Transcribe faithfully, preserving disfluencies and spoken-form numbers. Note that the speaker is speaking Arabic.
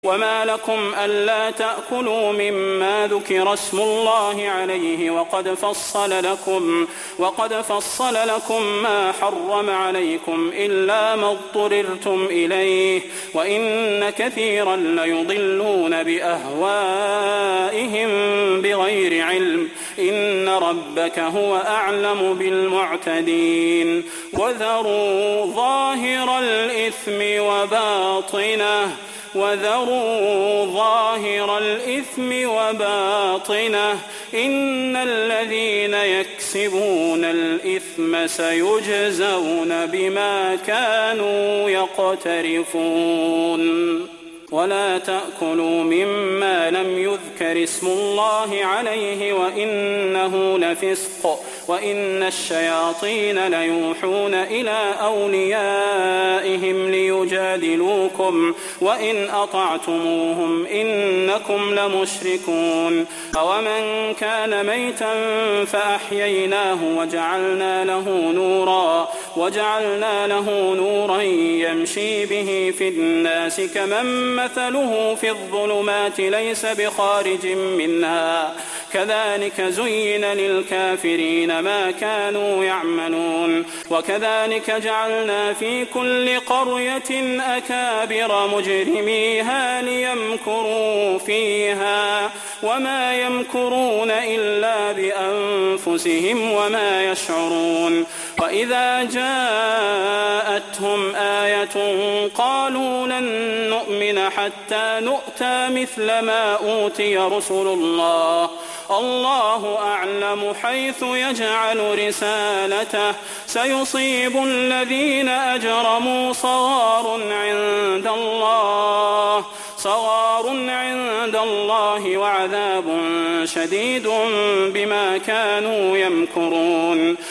وما لكم ألا تأكلوا مما ذكر اسم الله عليه وقد فصل لكم وقد فصل لكم ما حرم عليكم إلا ما اضطررتم إليه وإن كثيرا ليضلون بأهوائهم بغير علم إن ربك هو أعلم بالمعتدين وذروا ظاهر الإثم وباطنه وذروا ظاهر الإثم وباطنه إن الذين يكسبون الإثم سيجزون بما كانوا يقترفون ولا تأكلوا مما لم يذكر اسم الله عليه وإنه لفسق وإن الشياطين ليوحون إلى أوليائهم ليجادلوكم وإن أطعتموهم إنكم لمشركون أومن كان ميتا فأحييناه وجعلنا له نورا وجعلنا له نورا يمشي به في الناس كمن مثله في الظلمات ليس بخارج منها كذلك زين للكافرين ما كانوا يعملون وكذلك جعلنا في كل قرية أكابر مجرميها ليمكروا فيها وما يمكرون إلا بأنفسهم وما يشعرون وإذا جاءتهم آية قالوا لن نؤمن حتى نؤتى مثل ما أوتي رسل الله الله أعلم حيث يجعل رسالته سيصيب الذين أجرموا صغار عند الله صغار عند الله وعذاب شديد بما كانوا يمكرون